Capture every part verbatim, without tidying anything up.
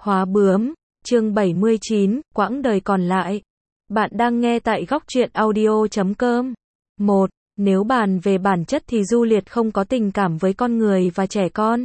Hóa bướm, chương bảy mươi chín, quãng đời còn lại. Bạn đang nghe tại góc truyện audio chấm com. một. Nếu bàn về bản chất thì Du Liệt không có tình cảm với con người và trẻ con.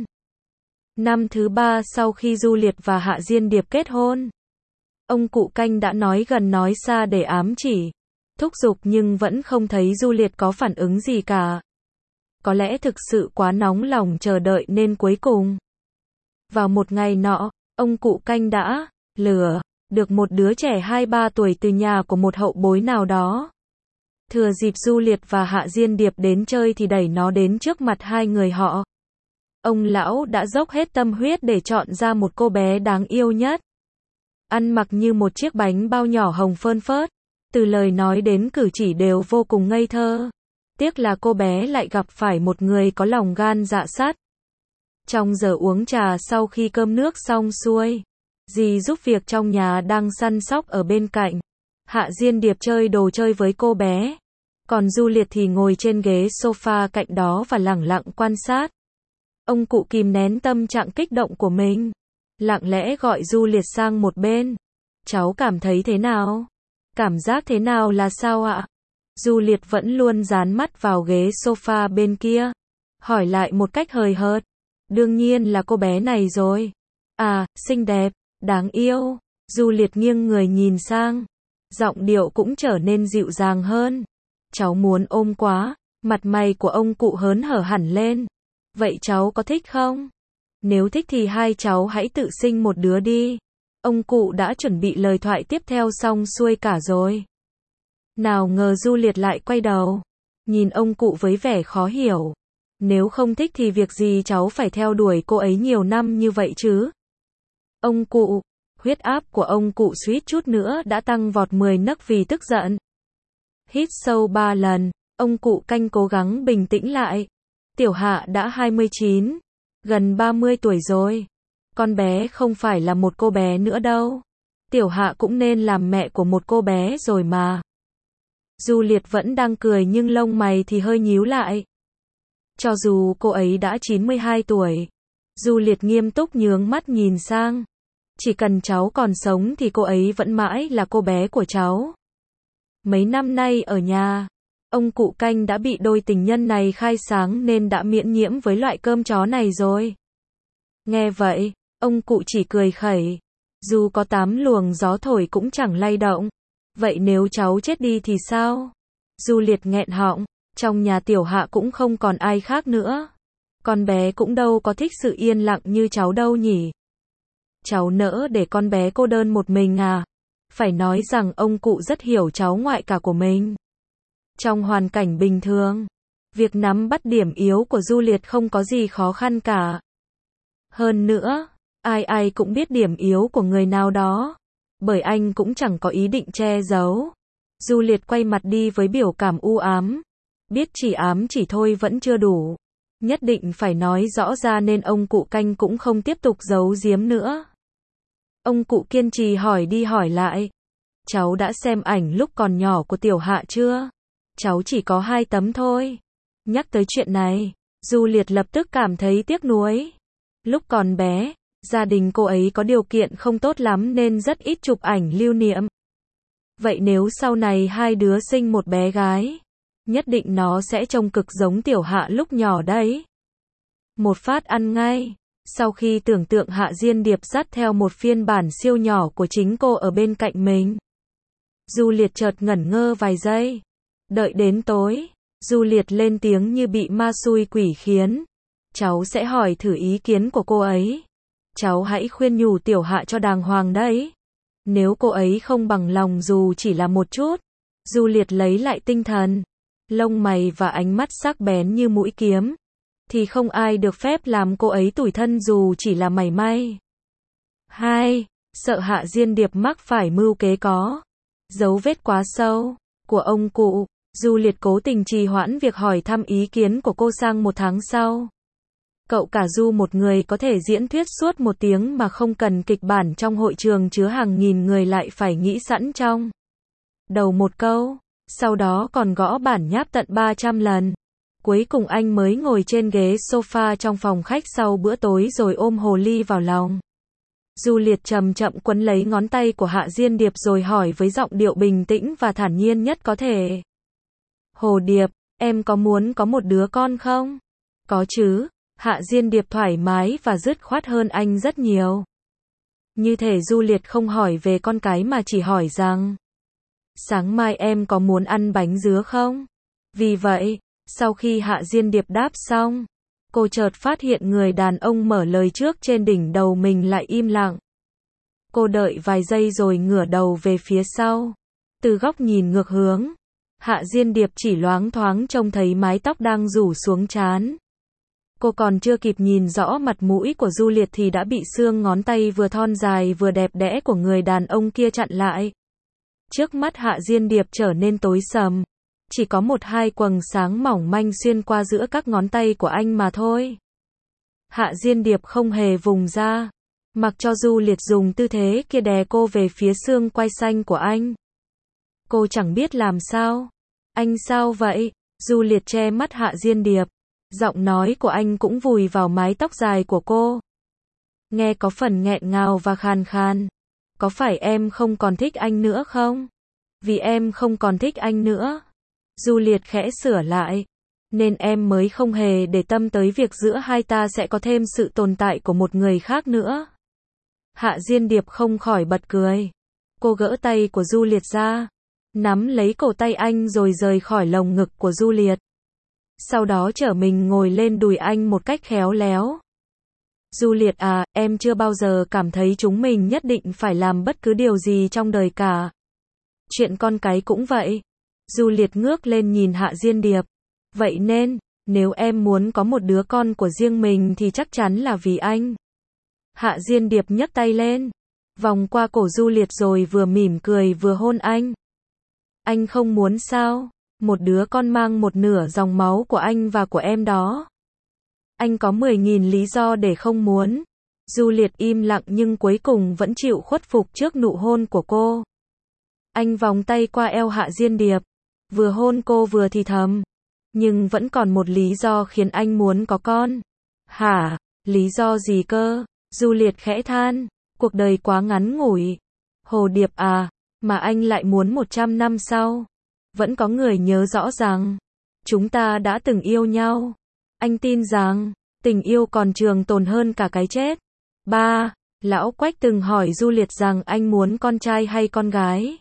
Năm thứ ba sau khi Du Liệt và Hạ Diên Điệp kết hôn, ông cụ Canh đã nói gần nói xa để ám chỉ, thúc giục nhưng vẫn không thấy Du Liệt có phản ứng gì cả. Có lẽ thực sự quá nóng lòng chờ đợi nên cuối cùng, vào một ngày nọ, ông cụ Canh đã lừa được một đứa trẻ hai ba tuổi từ nhà của một hậu bối nào đó. Thừa dịp Du Liệt và Hạ Diên Điệp đến chơi thì đẩy nó đến trước mặt hai người họ. Ông lão đã dốc hết tâm huyết để chọn ra một cô bé đáng yêu nhất. Ăn mặc như một chiếc bánh bao nhỏ hồng phơn phớt, từ lời nói đến cử chỉ đều vô cùng ngây thơ. Tiếc là cô bé lại gặp phải một người có lòng gan dạ sắt. Trong giờ uống trà sau khi cơm nước xong xuôi, dì giúp việc trong nhà đang săn sóc ở bên cạnh. Hạ Diên Điệp chơi đồ chơi với cô bé, còn Du Liệt thì ngồi trên ghế sofa cạnh đó và lẳng lặng quan sát. Ông cụ kìm nén tâm trạng kích động của mình, lặng lẽ gọi Du Liệt sang một bên. Cháu cảm thấy thế nào? Cảm giác thế nào là sao ạ? Du Liệt vẫn luôn dán mắt vào ghế sofa bên kia, hỏi lại một cách hời hợt. Đương nhiên là cô bé này rồi. À, xinh đẹp, đáng yêu. Du Liệt nghiêng người nhìn sang, giọng điệu cũng trở nên dịu dàng hơn. Cháu muốn ôm quá. Mặt mày của ông cụ hớn hở hẳn lên. Vậy cháu có thích không? Nếu thích thì hai cháu hãy tự sinh một đứa đi. Ông cụ đã chuẩn bị lời thoại tiếp theo xong xuôi cả rồi. Nào ngờ Du Liệt lại quay đầu, nhìn ông cụ với vẻ khó hiểu. Nếu không thích thì việc gì cháu phải theo đuổi cô ấy nhiều năm như vậy chứ? Ông cụ, huyết áp của ông cụ suýt chút nữa đã tăng vọt mười nấc vì tức giận. Hít sâu ba lần, ông cụ Canh cố gắng bình tĩnh lại. Tiểu Hạ đã hai mươi chín, gần ba mươi tuổi rồi. Con bé không phải là một cô bé nữa đâu. Tiểu Hạ cũng nên làm mẹ của một cô bé rồi mà. Du Liệt vẫn đang cười nhưng lông mày thì hơi nhíu lại. Cho dù cô ấy đã chín mươi hai tuổi, Du Liệt nghiêm túc nhướng mắt nhìn sang. Chỉ cần cháu còn sống thì cô ấy vẫn mãi là cô bé của cháu. Mấy năm nay ở nhà, ông cụ Canh đã bị đôi tình nhân này khai sáng nên đã miễn nhiễm với loại cơm chó này rồi. Nghe vậy, ông cụ chỉ cười khẩy. Dù có tám luồng gió thổi cũng chẳng lay động. Vậy nếu cháu chết đi thì sao? Du Liệt nghẹn họng. Trong nhà Tiểu Hạ cũng không còn ai khác nữa. Con bé cũng đâu có thích sự yên lặng như cháu đâu nhỉ. Cháu nỡ để con bé cô đơn một mình à? Phải nói rằng ông cụ rất hiểu cháu ngoại cả của mình. Trong hoàn cảnh bình thường, việc nắm bắt điểm yếu của Du Liệt không có gì khó khăn cả. Hơn nữa, ai ai cũng biết điểm yếu của người nào đó. Bởi anh cũng chẳng có ý định che giấu. Du Liệt quay mặt đi với biểu cảm u ám. Biết chỉ ám chỉ thôi vẫn chưa đủ. Nhất định phải nói rõ ra nên ông cụ Canh cũng không tiếp tục giấu giếm nữa. Ông cụ kiên trì hỏi đi hỏi lại. Cháu đã xem ảnh lúc còn nhỏ của Tiểu Hạ chưa? Cháu chỉ có hai tấm thôi. Nhắc tới chuyện này, Du Liệt lập tức cảm thấy tiếc nuối. Lúc còn bé, gia đình cô ấy có điều kiện không tốt lắm nên rất ít chụp ảnh lưu niệm. Vậy nếu sau này hai đứa sinh một bé gái, nhất định nó sẽ trông cực giống Tiểu Hạ lúc nhỏ đấy. Một phát ăn ngay. Sau khi tưởng tượng Hạ Diên Điệp dắt theo một phiên bản siêu nhỏ của chính cô ở bên cạnh mình, Du Liệt chợt ngẩn ngơ vài giây. Đợi đến tối, Du Liệt lên tiếng như bị ma xui quỷ khiến. Cháu sẽ hỏi thử ý kiến của cô ấy. Cháu hãy khuyên nhủ Tiểu Hạ cho đàng hoàng đấy. Nếu cô ấy không bằng lòng dù chỉ là một chút. Du Liệt lấy lại tinh thần, lông mày và ánh mắt sắc bén như mũi kiếm. Thì không ai được phép làm cô ấy tủi thân dù chỉ là mảy may. Hai. Sợ Hạ Diên Điệp mắc phải mưu kế có dấu vết quá sâu của ông cụ, Du Liệt cố tình trì hoãn việc hỏi thăm ý kiến của cô sang một tháng sau. Cậu cả Du một người có thể diễn thuyết suốt một tiếng mà không cần kịch bản trong hội trường chứa hàng nghìn người lại phải nghĩ sẵn trong đầu một câu, sau đó còn gõ bản nháp tận ba trăm lần. Cuối cùng anh mới ngồi trên ghế sofa trong phòng khách sau bữa tối rồi ôm hồ ly vào lòng. Du Liệt chậm chậm quấn lấy ngón tay của Hạ Diên Điệp rồi hỏi với giọng điệu bình tĩnh và thản nhiên nhất có thể. Hồ Điệp, em có muốn có một đứa con không? Có chứ. Hạ Diên Điệp thoải mái và dứt khoát hơn anh rất nhiều. Như thể Du Liệt không hỏi về con cái mà chỉ hỏi rằng, sáng mai em có muốn ăn bánh dứa không? Vì vậy, sau khi Hạ Diên Điệp đáp xong, cô chợt phát hiện người đàn ông mở lời trước trên đỉnh đầu mình lại im lặng. Cô đợi vài giây rồi ngửa đầu về phía sau. Từ góc nhìn ngược hướng, Hạ Diên Điệp chỉ loáng thoáng trông thấy mái tóc đang rủ xuống trán. Cô còn chưa kịp nhìn rõ mặt mũi của Du Liệt thì đã bị xương ngón tay vừa thon dài vừa đẹp đẽ của người đàn ông kia chặn lại. Trước mắt Hạ Diên Điệp trở nên tối sầm. Chỉ có một hai quầng sáng mỏng manh xuyên qua giữa các ngón tay của anh mà thôi. Hạ Diên Điệp không hề vùng ra, mặc cho Du Liệt dùng tư thế kia đè cô về phía xương quai xanh của anh. Cô chẳng biết làm sao. Anh sao vậy? Du Liệt che mắt Hạ Diên Điệp. Giọng nói của anh cũng vùi vào mái tóc dài của cô. Nghe có phần nghẹn ngào và khàn khàn. Có phải em không còn thích anh nữa không? Vì em không còn thích anh nữa. Du Liệt khẽ sửa lại. Nên em mới không hề để tâm tới việc giữa hai ta sẽ có thêm sự tồn tại của một người khác nữa. Hạ Diên Điệp không khỏi bật cười. Cô gỡ tay của Du Liệt ra, nắm lấy cổ tay anh rồi rời khỏi lồng ngực của Du Liệt. Sau đó trở mình ngồi lên đùi anh một cách khéo léo. Du Liệt à, em chưa bao giờ cảm thấy chúng mình nhất định phải làm bất cứ điều gì trong đời cả. Chuyện con cái cũng vậy. Du Liệt ngước lên nhìn Hạ Diên Điệp. Vậy nên, nếu em muốn có một đứa con của riêng mình thì chắc chắn là vì anh. Hạ Diên Điệp nhấc tay lên, vòng qua cổ Du Liệt rồi vừa mỉm cười vừa hôn anh. Anh không muốn sao? Một đứa con mang một nửa dòng máu của anh và của em đó. Anh có mười nghìn lý do để không muốn. Du Liệt im lặng nhưng cuối cùng vẫn chịu khuất phục trước nụ hôn của cô. Anh vòng tay qua eo Hạ Diên Điệp, vừa hôn cô vừa thì thầm. Nhưng vẫn còn một lý do khiến anh muốn có con. Hả? Lý do gì cơ? Du Liệt khẽ than. Cuộc đời quá ngắn ngủi. Hồ Điệp à, mà anh lại muốn một trăm năm sau. Vẫn có người nhớ rõ rằng chúng ta đã từng yêu nhau. Anh tin rằng tình yêu còn trường tồn hơn cả cái chết. Ba, Lão Quách từng hỏi Du Liệt rằng anh muốn con trai hay con gái.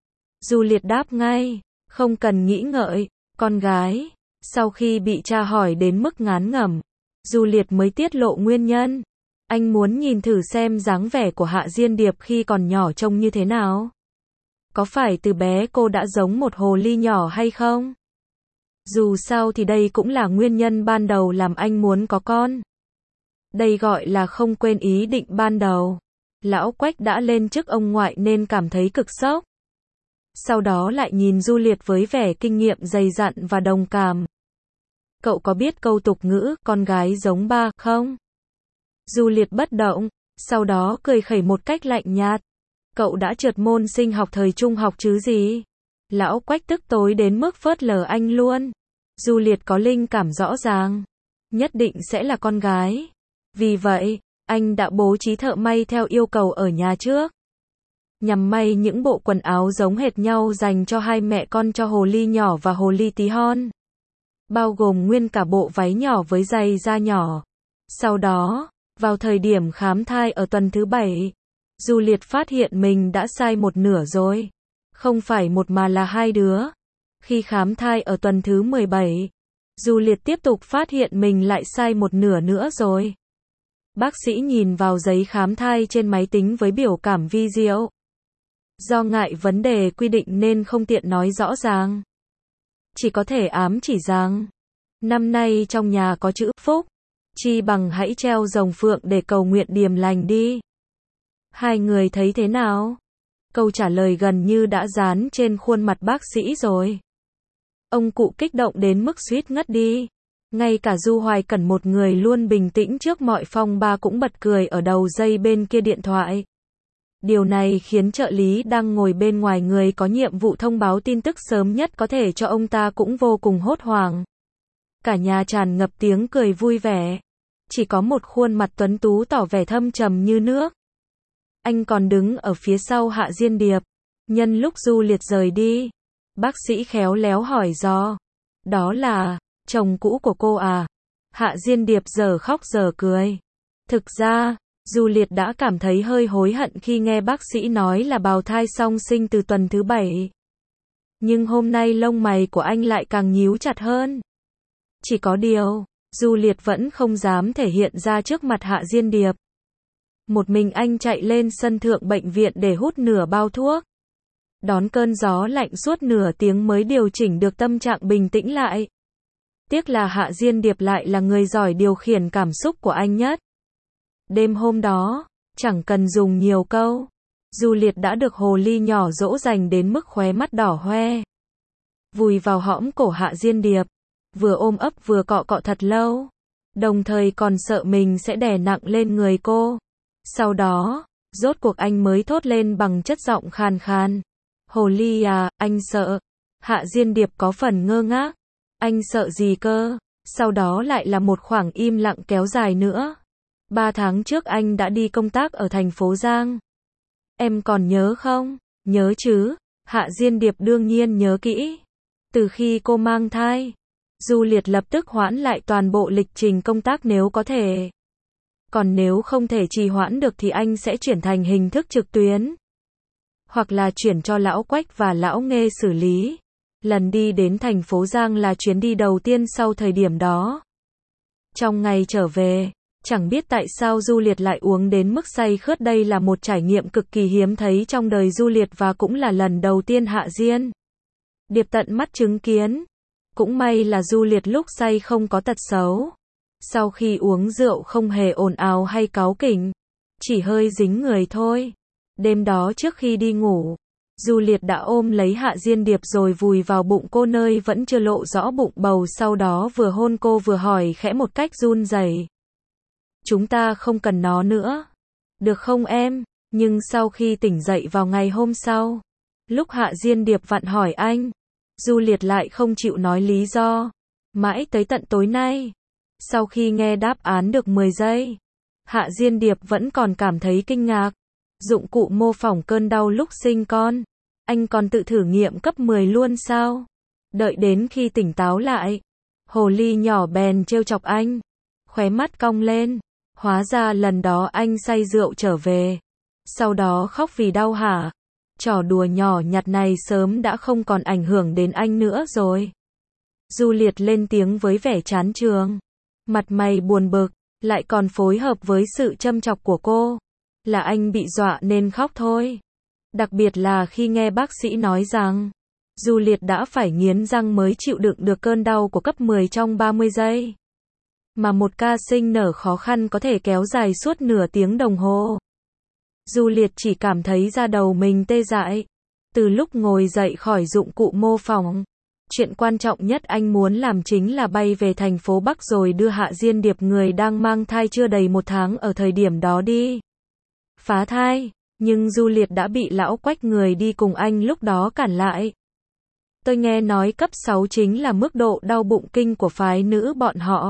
Du Liệt đáp ngay, không cần nghĩ ngợi, con gái. Sau khi bị cha hỏi đến mức ngán ngẩm, Du Liệt mới tiết lộ nguyên nhân. Anh muốn nhìn thử xem dáng vẻ của Hạ Diên Điệp khi còn nhỏ trông như thế nào. Có phải từ bé cô đã giống một hồ ly nhỏ hay không? Dù sao thì đây cũng là nguyên nhân ban đầu làm anh muốn có con. Đây gọi là không quên ý định ban đầu. Lão Quách đã lên chức ông ngoại nên cảm thấy cực sốc. Sau đó lại nhìn Du Liệt với vẻ kinh nghiệm dày dặn và đồng cảm. Cậu có biết câu tục ngữ con gái giống ba không? Du Liệt bất động, sau đó cười khẩy một cách lạnh nhạt. Cậu đã trượt môn sinh học thời trung học chứ gì? Lão Quách tức tối đến mức phớt lờ anh luôn. Du Liệt có linh cảm rõ ràng. Nhất định sẽ là con gái. Vì vậy, anh đã bố trí thợ may theo yêu cầu ở nhà trước. Nhằm may những bộ quần áo giống hệt nhau dành cho hai mẹ con cho hồ ly nhỏ và hồ ly tí hon. Bao gồm nguyên cả bộ váy nhỏ với giày da nhỏ. Sau đó, vào thời điểm khám thai ở tuần thứ bảy, Du Liệt phát hiện mình đã sai một nửa rồi. Không phải một mà là hai đứa. Khi khám thai ở tuần thứ mười bảy, Du Liệt tiếp tục phát hiện mình lại sai một nửa nữa rồi. Bác sĩ nhìn vào giấy khám thai trên máy tính với biểu cảm vi diệu. Do ngại vấn đề quy định nên không tiện nói rõ ràng. Chỉ có thể ám chỉ rằng, năm nay trong nhà có chữ phúc, chi bằng hãy treo rồng phượng để cầu nguyện điềm lành đi. Hai người thấy thế nào? Câu trả lời gần như đã dán trên khuôn mặt bác sĩ rồi. Ông cụ kích động đến mức suýt ngất đi. Ngay cả Du Hoài Cẩn, một người luôn bình tĩnh trước mọi phong ba, cũng bật cười ở đầu dây bên kia điện thoại. Điều này khiến trợ lý đang ngồi bên ngoài, người có nhiệm vụ thông báo tin tức sớm nhất có thể cho ông ta, cũng vô cùng hốt hoảng. Cả nhà tràn ngập tiếng cười vui vẻ. Chỉ có một khuôn mặt tuấn tú tỏ vẻ thâm trầm như nước. Anh còn đứng ở phía sau Hạ Diên Điệp. Nhân lúc Du Liệt rời đi, bác sĩ khéo léo hỏi do. Đó là chồng cũ của cô à? Hạ Diên Điệp giờ khóc giờ cười. Thực ra, Du Liệt đã cảm thấy hơi hối hận khi nghe bác sĩ nói là bào thai song sinh từ tuần thứ bảy. Nhưng hôm nay lông mày của anh lại càng nhíu chặt hơn. Chỉ có điều, Du Liệt vẫn không dám thể hiện ra trước mặt Hạ Diên Điệp. Một mình anh chạy lên sân thượng bệnh viện để hút nửa bao thuốc. Đón cơn gió lạnh suốt nửa tiếng mới điều chỉnh được tâm trạng bình tĩnh lại. Tiếc là Hạ Diên Điệp lại là người giỏi điều khiển cảm xúc của anh nhất. Đêm hôm đó, chẳng cần dùng nhiều câu, Du Liệt đã được hồ ly nhỏ dỗ dành đến mức khóe mắt đỏ hoe. Vùi vào hõm cổ Hạ Diên Điệp, vừa ôm ấp vừa cọ cọ thật lâu, đồng thời còn sợ mình sẽ đè nặng lên người cô. Sau đó, rốt cuộc anh mới thốt lên bằng chất giọng khàn khàn. Hồ ly à, anh sợ. Hạ Diên Điệp có phần ngơ ngác. Anh sợ gì cơ? Sau đó lại là một khoảng im lặng kéo dài nữa. Ba tháng trước anh đã đi công tác ở thành phố Giang. Em còn nhớ không? Nhớ chứ. Hạ Diên Điệp đương nhiên nhớ kỹ. Từ khi cô mang thai, Du Liệt lập tức hoãn lại toàn bộ lịch trình công tác nếu có thể. Còn nếu không thể trì hoãn được thì anh sẽ chuyển thành hình thức trực tuyến. Hoặc là chuyển cho lão Quách và lão Nghê xử lý. Lần đi đến thành phố Giang là chuyến đi đầu tiên sau thời điểm đó. Trong ngày trở về, chẳng biết tại sao Du Liệt lại uống đến mức say khướt. Đây là một trải nghiệm cực kỳ hiếm thấy trong đời Du Liệt và cũng là lần đầu tiên Hạ Diên Điệp tận mắt chứng kiến. Cũng may là Du Liệt lúc say không có tật xấu. Sau khi uống rượu không hề ồn ào hay cáu kỉnh, chỉ hơi dính người thôi. Đêm đó trước khi đi ngủ, Du Liệt đã ôm lấy Hạ Diên Điệp rồi vùi vào bụng cô nơi vẫn chưa lộ rõ bụng bầu, sau đó vừa hôn cô vừa hỏi khẽ một cách run rẩy. Chúng ta không cần nó nữa. Được không em? Nhưng sau khi tỉnh dậy vào ngày hôm sau, lúc Hạ Diên Điệp vặn hỏi anh, Du Liệt lại không chịu nói lý do. Mãi tới tận tối nay, sau khi nghe đáp án được mười giây, Hạ Diên Điệp vẫn còn cảm thấy kinh ngạc. Dụng cụ mô phỏng cơn đau lúc sinh con, anh còn tự thử nghiệm cấp mười luôn sao? Đợi đến khi tỉnh táo lại, hồ ly nhỏ bèn trêu chọc anh, khóe mắt cong lên. Hóa ra lần đó anh say rượu trở về, sau đó khóc vì đau hả? Trò đùa nhỏ nhặt này sớm đã không còn ảnh hưởng đến anh nữa rồi. Du Liệt lên tiếng với vẻ chán chường, mặt mày buồn bực, lại còn phối hợp với sự châm chọc của cô. Là anh bị dọa nên khóc thôi. Đặc biệt là khi nghe bác sĩ nói rằng Du Liệt đã phải nghiến răng mới chịu đựng được cơn đau của cấp mười trong ba mươi giây. Mà một ca sinh nở khó khăn có thể kéo dài suốt nửa tiếng đồng hồ. Du Liệt chỉ cảm thấy da đầu mình tê dại. Từ lúc ngồi dậy khỏi dụng cụ mô phỏng, chuyện quan trọng nhất anh muốn làm chính là bay về thành phố Bắc rồi đưa Hạ Diên Điệp, người đang mang thai chưa đầy một tháng ở thời điểm đó, đi phá thai. Nhưng Du Liệt đã bị lão Quách, người đi cùng anh lúc đó, cản lại. Tôi nghe nói cấp sáu chính là mức độ đau bụng kinh của phái nữ bọn họ.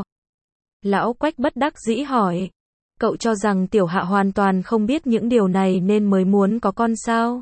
Lão Quách bất đắc dĩ hỏi. Cậu cho rằng tiểu Hạ hoàn toàn không biết những điều này nên mới muốn có con sao?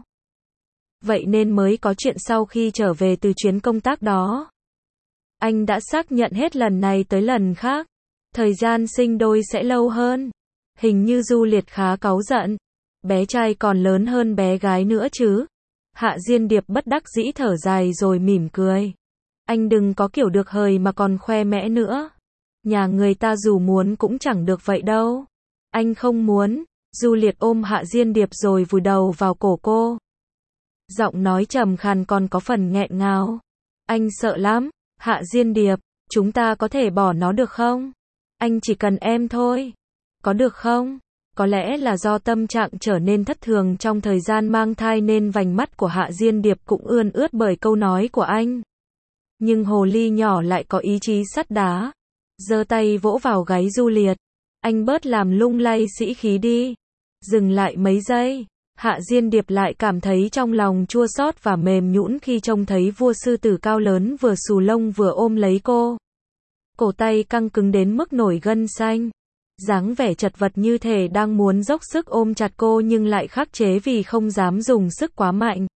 Vậy nên mới có chuyện sau khi trở về từ chuyến công tác đó. Anh đã xác nhận hết lần này tới lần khác, thời gian sinh đôi sẽ lâu hơn. Hình như Du Liệt khá cáu giận. Bé trai còn lớn hơn bé gái nữa chứ. Hạ Diên Điệp bất đắc dĩ thở dài rồi mỉm cười. Anh đừng có kiểu được hời mà còn khoe mẽ nữa. Nhà người ta dù muốn cũng chẳng được vậy đâu. Anh không muốn. Du Liệt ôm Hạ Diên Điệp rồi vùi đầu vào cổ cô. Giọng nói trầm khàn còn có phần nghẹn ngào. Anh sợ lắm. Hạ Diên Điệp, chúng ta có thể bỏ nó được không? Anh chỉ cần em thôi. Có được không? Có lẽ là do tâm trạng trở nên thất thường trong thời gian mang thai nên vành mắt của Hạ Diên Điệp cũng ươn ướt bởi câu nói của anh. Nhưng hồ ly nhỏ lại có ý chí sắt đá. Giơ tay vỗ vào gáy Du Liệt. Anh bớt làm lung lay sĩ khí đi. Dừng lại mấy giây. Hạ Diên Điệp lại cảm thấy trong lòng chua xót và mềm nhũn khi trông thấy vua sư tử cao lớn vừa xù lông vừa ôm lấy cô. Cổ tay căng cứng đến mức nổi gân xanh. Dáng vẻ chật vật như thể đang muốn dốc sức ôm chặt cô nhưng lại khắc chế vì không dám dùng sức quá mạnh.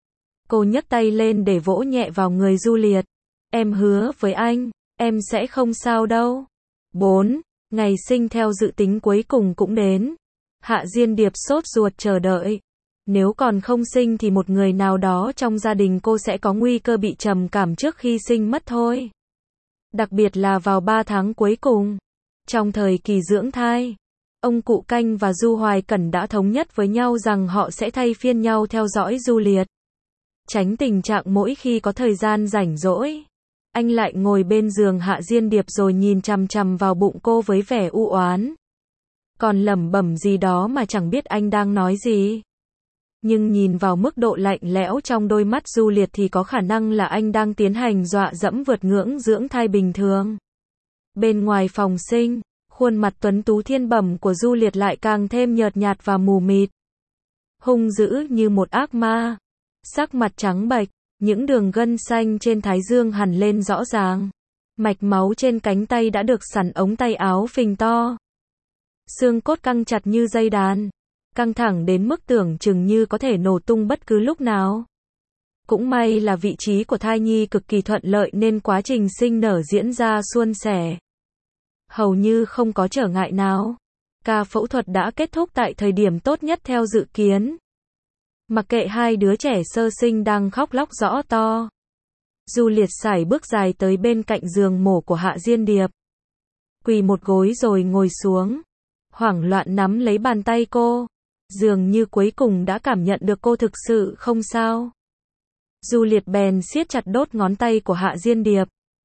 Cô nhấc tay lên để vỗ nhẹ vào người Juliet. Em hứa với anh, em sẽ không sao đâu. bốn. Ngày sinh theo dự tính cuối cùng cũng đến. Hạ Diên Điệp sốt ruột chờ đợi. Nếu còn không sinh thì một người nào đó trong gia đình cô sẽ có nguy cơ bị trầm cảm trước khi sinh mất thôi. Đặc biệt là vào ba tháng cuối cùng. Trong thời kỳ dưỡng thai, ông cụ Canh và Du Hoài Cẩn đã thống nhất với nhau rằng họ sẽ thay phiên nhau theo dõi Juliet. Tránh tình trạng mỗi khi có thời gian rảnh rỗi, anh lại ngồi bên giường Hạ Diên Điệp rồi nhìn chằm chằm vào bụng cô với vẻ u oán. Còn lẩm bẩm gì đó mà chẳng biết anh đang nói gì. Nhưng nhìn vào mức độ lạnh lẽo trong đôi mắt Juliet thì có khả năng là anh đang tiến hành dọa dẫm vượt ngưỡng dưỡng thai bình thường. Bên ngoài phòng sinh, khuôn mặt tuấn tú thiên bẩm của Juliet lại càng thêm nhợt nhạt và mù mịt. Hung dữ như một ác ma. Sắc mặt trắng bệch, những đường gân xanh trên thái dương hằn lên rõ ràng. Mạch máu trên cánh tay đã được sắn ống tay áo phình to. Xương cốt căng chặt như dây đàn. Căng thẳng đến mức tưởng chừng như có thể nổ tung bất cứ lúc nào. Cũng may là vị trí của thai nhi cực kỳ thuận lợi nên quá trình sinh nở diễn ra suôn sẻ. Hầu như không có trở ngại nào. Ca phẫu thuật đã kết thúc tại thời điểm tốt nhất theo dự kiến. Mặc kệ hai đứa trẻ sơ sinh đang khóc lóc rõ to. Juliet sải bước dài tới bên cạnh giường mổ của Hạ Diên Điệp. Quỳ một gối rồi ngồi xuống. Hoảng loạn nắm lấy bàn tay cô. Dường như cuối cùng đã cảm nhận được cô thực sự không sao. Juliet bèn siết chặt đốt ngón tay của Hạ Diên Điệp.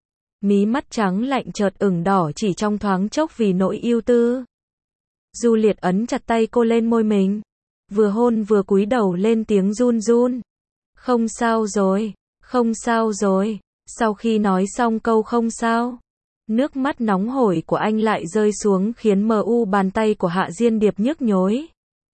Mí mắt trắng lạnh chợt ửng đỏ chỉ trong thoáng chốc vì nỗi ưu tư. Juliet ấn chặt tay cô lên môi mình. Vừa hôn vừa cúi đầu lên tiếng run run. Không sao rồi, không sao rồi. Sau khi nói xong câu không sao, nước mắt nóng hổi của anh lại rơi xuống khiến mờ u bàn tay của Hạ Diên Điệp nhức nhối.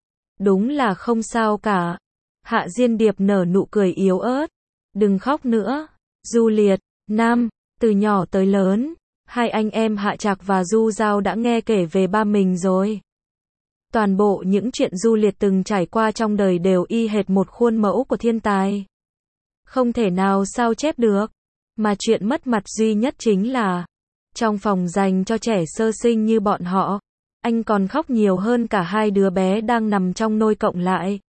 Đúng là không sao cả. Hạ Diên Điệp nở nụ cười yếu ớt. Đừng khóc nữa. Juliet, Nam, từ nhỏ tới lớn, hai anh em Hạ Trạc và Du Giao đã nghe kể về ba mình rồi. Toàn bộ những chuyện Juliet từng trải qua trong đời đều y hệt một khuôn mẫu của thiên tài. Không thể nào sao chép được. Mà chuyện mất mặt duy nhất chính là, trong phòng dành cho trẻ sơ sinh như bọn họ, anh còn khóc nhiều hơn cả hai đứa bé đang nằm trong nôi cộng lại.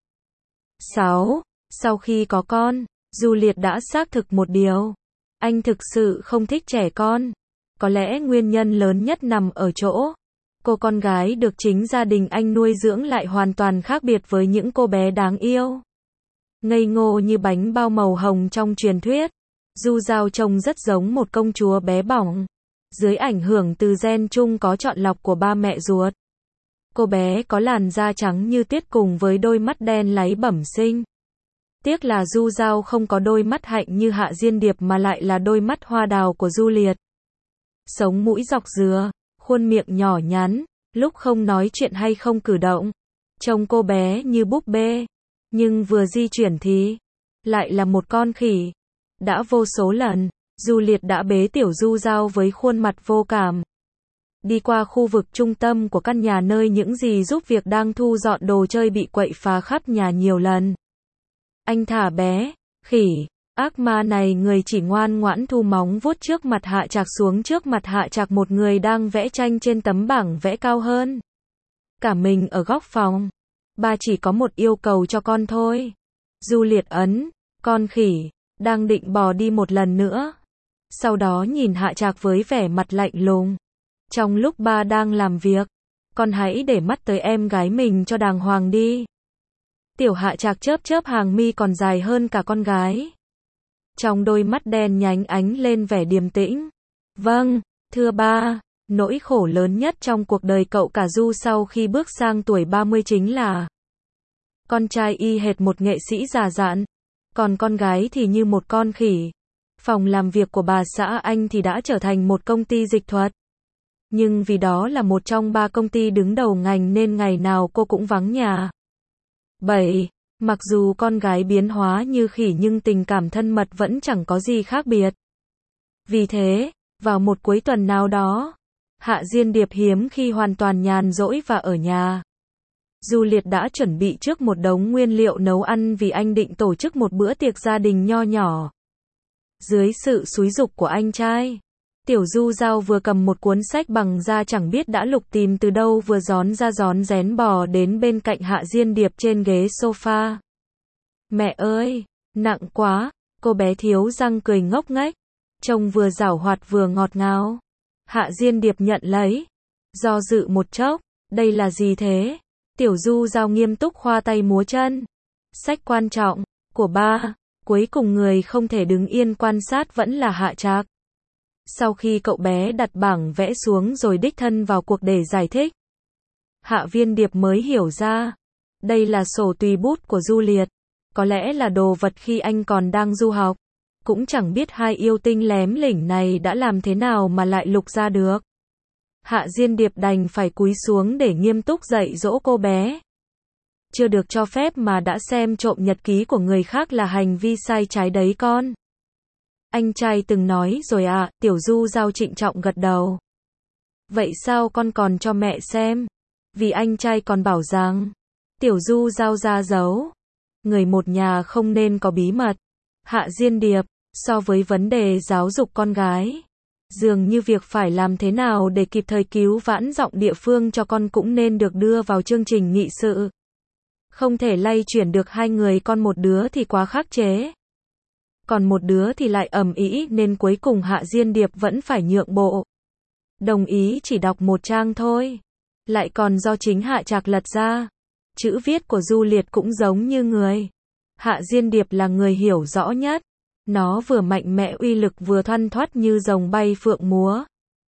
sáu. Sau khi có con, Juliet đã xác thực một điều. Anh thực sự không thích trẻ con. Có lẽ nguyên nhân lớn nhất nằm ở chỗ, cô con gái được chính gia đình anh nuôi dưỡng lại hoàn toàn khác biệt với những cô bé đáng yêu. Ngây ngô như bánh bao màu hồng trong truyền thuyết, Du Giao trông rất giống một công chúa bé bỏng. Dưới ảnh hưởng từ gen chung có chọn lọc của ba mẹ ruột. Cô bé có làn da trắng như tuyết cùng với đôi mắt đen láy bẩm sinh. Tiếc là Du Giao không có đôi mắt hạnh như Hạ Diên Điệp mà lại là đôi mắt hoa đào của Juliet. Sống mũi dọc dừa, khuôn miệng nhỏ nhắn, lúc không nói chuyện hay không cử động. Trông cô bé như búp bê, nhưng vừa di chuyển thì lại là một con khỉ. Đã vô số lần, Juliet đã bế tiểu Du Giao với khuôn mặt vô cảm. Đi qua khu vực trung tâm của căn nhà nơi những gì giúp việc đang thu dọn đồ chơi bị quậy phá khắp nhà nhiều lần. Anh thả bé, khỉ, ác ma này người chỉ ngoan ngoãn thu móng vuốt trước mặt Hạ Trạc xuống trước mặt Hạ Trạc một người đang vẽ tranh trên tấm bảng vẽ cao hơn. Cả mình ở góc phòng. Ba chỉ có một yêu cầu cho con thôi. Juliet ấn, con khỉ, đang định bò đi một lần nữa. Sau đó nhìn Hạ Trạc với vẻ mặt lạnh lùng. Trong lúc ba đang làm việc, con hãy để mắt tới em gái mình cho đàng hoàng đi. Tiểu Hạ Trạc chớp chớp hàng mi còn dài hơn cả con gái. Trong đôi mắt đen nhánh ánh lên vẻ điềm tĩnh. Vâng, thưa ba, nỗi khổ lớn nhất trong cuộc đời cậu cả Du sau khi bước sang tuổi ba mươi chính là con trai y hệt một nghệ sĩ già dặn, còn con gái thì như một con khỉ. Phòng làm việc của bà xã anh thì đã trở thành một công ty dịch thuật. Nhưng vì đó là một trong ba công ty đứng đầu ngành nên ngày nào cô cũng vắng nhà. bảy. Mặc dù con gái biến hóa như khỉ nhưng tình cảm thân mật vẫn chẳng có gì khác biệt. Vì thế, vào một cuối tuần nào đó, Hạ Diên Điệp hiếm khi hoàn toàn nhàn rỗi và ở nhà. Du Liệt đã chuẩn bị trước một đống nguyên liệu nấu ăn vì anh định tổ chức một bữa tiệc gia đình nho nhỏ. Dưới sự xúi giục của anh trai, Tiểu Du Dao vừa cầm một cuốn sách bằng da chẳng biết đã lục tìm từ đâu vừa rón ra rón rén bò đến bên cạnh Hạ Diên Điệp trên ghế sofa. Mẹ ơi, nặng quá, cô bé thiếu răng cười ngốc nghếch, trông vừa giảo hoạt vừa ngọt ngào. Hạ Diên Điệp nhận lấy, do dự một chốc, đây là gì thế? Tiểu Du Dao nghiêm túc khoa tay múa chân. Sách quan trọng, của ba. Cuối cùng người không thể đứng yên quan sát vẫn là Hạ Trạc. Sau khi cậu bé đặt bảng vẽ xuống rồi đích thân vào cuộc để giải thích, Hạ Viên Điệp mới hiểu ra. Đây là sổ tùy bút của Du Liệt. Có lẽ là đồ vật khi anh còn đang du học. Cũng chẳng biết hai yêu tinh lém lỉnh này đã làm thế nào mà lại lục ra được. Hạ Diên Điệp đành phải cúi xuống để nghiêm túc dạy dỗ cô bé. Chưa được cho phép mà đã xem trộm nhật ký của người khác là hành vi sai trái đấy con. Anh trai từng nói rồi à, Tiểu Du Dao trịnh trọng gật đầu. Vậy sao con còn cho mẹ xem? Vì anh trai còn bảo rằng, Tiểu Du Dao ra giấu. Người một nhà không nên có bí mật. Hạ Diên Điệp, so với vấn đề giáo dục con gái, dường như việc phải làm thế nào để kịp thời cứu vãn giọng địa phương cho con cũng nên được đưa vào chương trình nghị sự. Không thể lay chuyển được hai người con, một đứa thì quá khắc chế, còn một đứa thì lại ầm ĩ, nên cuối cùng Hạ Diên Điệp vẫn phải nhượng bộ. Đồng ý chỉ đọc một trang thôi. Lại còn do chính Hạ Trạc lật ra. Chữ viết của Du Liệt cũng giống như người. Hạ Diên Điệp là người hiểu rõ nhất. Nó vừa mạnh mẽ uy lực vừa thoăn thoắt như rồng bay phượng múa.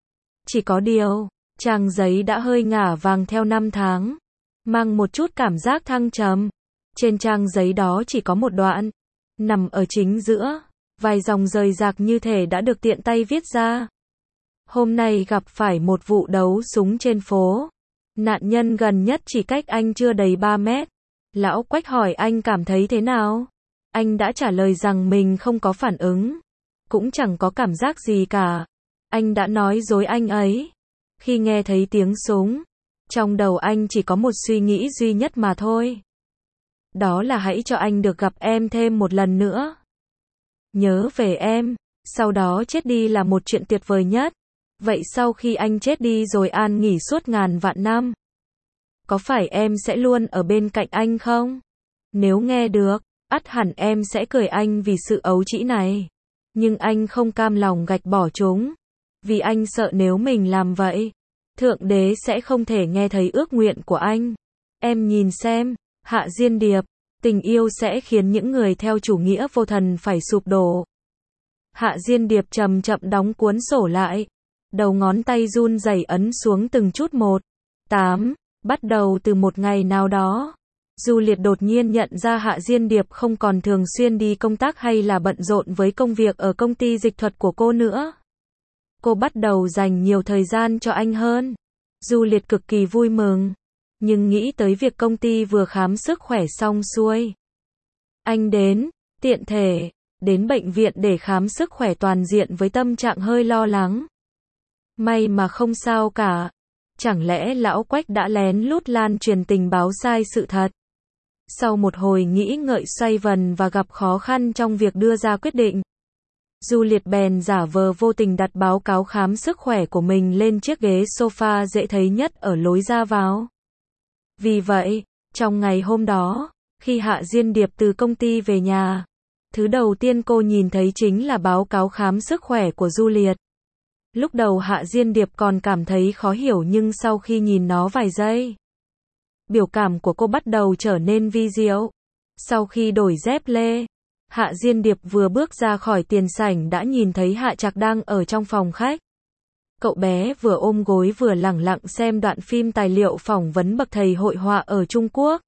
Chỉ có điều, trang giấy đã hơi ngả vàng theo năm tháng, mang một chút cảm giác thăng trầm. Trên trang giấy đó chỉ có một đoạn, nằm ở chính giữa, vài dòng rời rạc như thể đã được tiện tay viết ra. Hôm nay gặp phải một vụ đấu súng trên phố. Nạn nhân gần nhất chỉ cách anh chưa đầy ba mét. Lão Quách hỏi anh cảm thấy thế nào? Anh đã trả lời rằng mình không có phản ứng, cũng chẳng có cảm giác gì cả. Anh đã nói dối anh ấy. Khi nghe thấy tiếng súng, trong đầu anh chỉ có một suy nghĩ duy nhất mà thôi. Đó là hãy cho anh được gặp em thêm một lần nữa. Nhớ về em, sau đó chết đi là một chuyện tuyệt vời nhất. Vậy sau khi anh chết đi rồi an nghỉ suốt ngàn vạn năm, có phải em sẽ luôn ở bên cạnh anh không? Nếu nghe được, ắt hẳn em sẽ cười anh vì sự ấu trĩ này. Nhưng anh không cam lòng gạch bỏ chúng, vì anh sợ nếu mình làm vậy, Thượng Đế sẽ không thể nghe thấy ước nguyện của anh. Em nhìn xem, Hạ Diên Điệp, tình yêu sẽ khiến những người theo chủ nghĩa vô thần phải sụp đổ. Hạ Diên Điệp chậm chậm đóng cuốn sổ lại. Đầu ngón tay run rẩy ấn xuống từng chút một. tám. Bắt đầu từ một ngày nào đó, Du Liệt đột nhiên nhận ra Hạ Diên Điệp không còn thường xuyên đi công tác hay là bận rộn với công việc ở công ty dịch thuật của cô nữa. Cô bắt đầu dành nhiều thời gian cho anh hơn. Du Liệt cực kỳ vui mừng, nhưng nghĩ tới việc công ty vừa khám sức khỏe xong xuôi, anh đến, tiện thể, đến bệnh viện để khám sức khỏe toàn diện với tâm trạng hơi lo lắng. May mà không sao cả. Chẳng lẽ lão Quách đã lén lút lan truyền tình báo sai sự thật? Sau một hồi nghĩ ngợi xoay vần và gặp khó khăn trong việc đưa ra quyết định, Du Liệt bèn giả vờ vô tình đặt báo cáo khám sức khỏe của mình lên chiếc ghế sofa dễ thấy nhất ở lối ra vào. Vì vậy, trong ngày hôm đó, khi Hạ Diên Điệp từ công ty về nhà, thứ đầu tiên cô nhìn thấy chính là báo cáo khám sức khỏe của Du Liệt. Lúc đầu Hạ Diên Điệp còn cảm thấy khó hiểu, nhưng sau khi nhìn nó vài giây, biểu cảm của cô bắt đầu trở nên vi diệu. Sau khi đổi dép lê, Hạ Diên Điệp vừa bước ra khỏi tiền sảnh đã nhìn thấy Hạ Trạc đang ở trong phòng khách. Cậu bé vừa ôm gối vừa lẳng lặng xem đoạn phim tài liệu phỏng vấn bậc thầy hội họa ở Trung Quốc.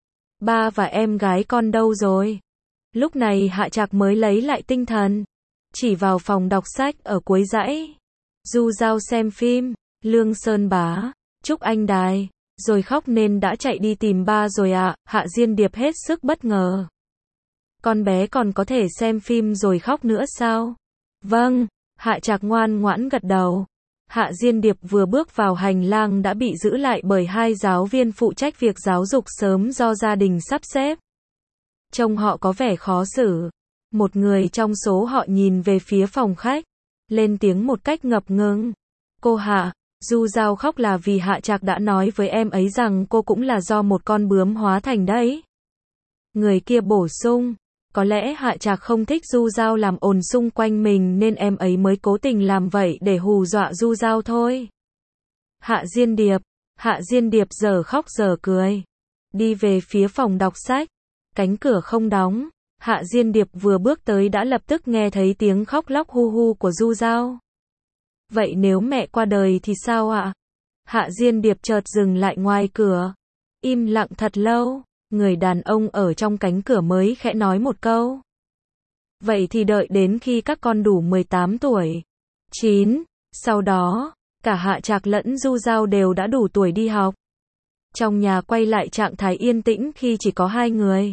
Ba và em gái con đâu rồi? Lúc này Hạ Trạc mới lấy lại tinh thần, chỉ vào phòng đọc sách ở cuối dãy. Du Dao xem phim, Lương Sơn Bá, Trúc Anh Đài, rồi khóc nên đã chạy đi tìm ba rồi ạ. À. Hạ Diên Điệp hết sức bất ngờ. Con bé còn có thể xem phim rồi khóc nữa sao? Vâng, Hạ Trạc ngoan ngoãn gật đầu. Hạ Diên Điệp vừa bước vào hành lang đã bị giữ lại bởi hai giáo viên phụ trách việc giáo dục sớm do gia đình sắp xếp. Trông họ có vẻ khó xử. Một người trong số họ nhìn về phía phòng khách, lên tiếng một cách ngập ngừng. Cô Hạ, Du Giao khóc là vì Hạ Trạc đã nói với em ấy rằng cô cũng là do một con bướm hóa thành đấy. Người kia bổ sung, có lẽ Hạ Trạc không thích Du Giao làm ồn xung quanh mình nên em ấy mới cố tình làm vậy để hù dọa Du Giao thôi. Hạ Diên Điệp, Hạ Diên Điệp giờ khóc giờ cười. Đi về phía phòng đọc sách, cánh cửa không đóng. Hạ Diên Điệp vừa bước tới đã lập tức nghe thấy tiếng khóc lóc hu hu của Du Giao. Vậy nếu mẹ qua đời thì sao ạ? Hạ Diên Điệp chợt dừng lại ngoài cửa. Im lặng thật lâu, người đàn ông ở trong cánh cửa mới khẽ nói một câu. Vậy thì đợi đến khi các con đủ mười tám tuổi. chín. Sau đó, cả Hạ Trạc lẫn Du Giao đều đã đủ tuổi đi học. Trong nhà quay lại trạng thái yên tĩnh khi chỉ có hai người.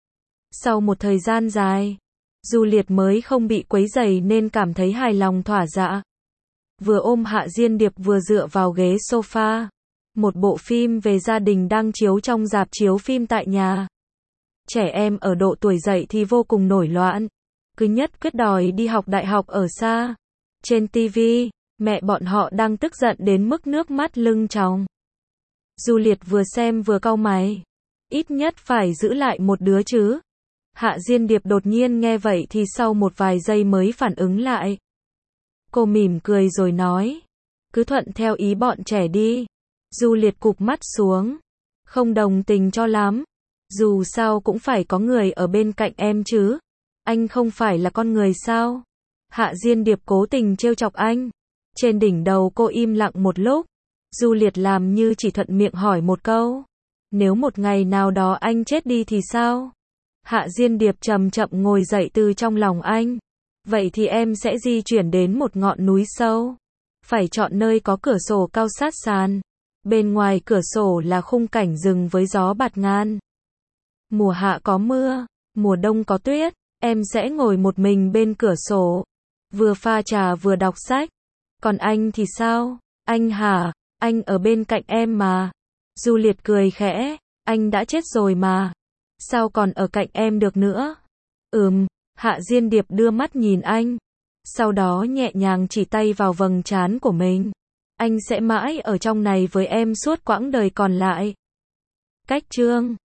Sau một thời gian dài, Du Liệt mới không bị quấy rầy nên cảm thấy hài lòng thỏa dạ. Vừa ôm Hạ Diên Điệp vừa dựa vào ghế sofa. Một bộ phim về gia đình đang chiếu trong rạp chiếu phim tại nhà. Trẻ em ở độ tuổi dậy thì vô cùng nổi loạn. Cứ nhất quyết đòi đi học đại học ở xa. Trên ti vi, mẹ bọn họ đang tức giận đến mức nước mắt lưng tròng. Du Liệt vừa xem vừa cau mày. Ít nhất phải giữ lại một đứa chứ. Hạ Diên Điệp đột nhiên nghe vậy thì sau một vài giây mới phản ứng lại. Cô mỉm cười rồi nói. Cứ thuận theo ý bọn trẻ đi. Du Liệt cụp mắt xuống. Không đồng tình cho lắm. Dù sao cũng phải có người ở bên cạnh em chứ. Anh không phải là con người sao? Hạ Diên Điệp cố tình trêu chọc anh. Trên đỉnh đầu cô im lặng một lúc. Du Liệt làm như chỉ thuận miệng hỏi một câu. Nếu một ngày nào đó anh chết đi thì sao? Hạ Diên Điệp chậm chậm ngồi dậy từ trong lòng anh. Vậy thì em sẽ di chuyển đến một ngọn núi sâu. Phải chọn nơi có cửa sổ cao sát sàn. Bên ngoài cửa sổ là khung cảnh rừng với gió bạt ngàn. Mùa hạ có mưa, mùa đông có tuyết. Em sẽ ngồi một mình bên cửa sổ. Vừa pha trà vừa đọc sách. Còn anh thì sao? Anh hả? Anh ở bên cạnh em mà. Du Liệt cười khẽ. Anh đã chết rồi mà. Sao còn ở cạnh em được nữa? Ừm, Hạ Diên Điệp đưa mắt nhìn anh. Sau đó nhẹ nhàng chỉ tay vào vầng trán của mình. Anh sẽ mãi ở trong này với em suốt quãng đời còn lại. Cách chương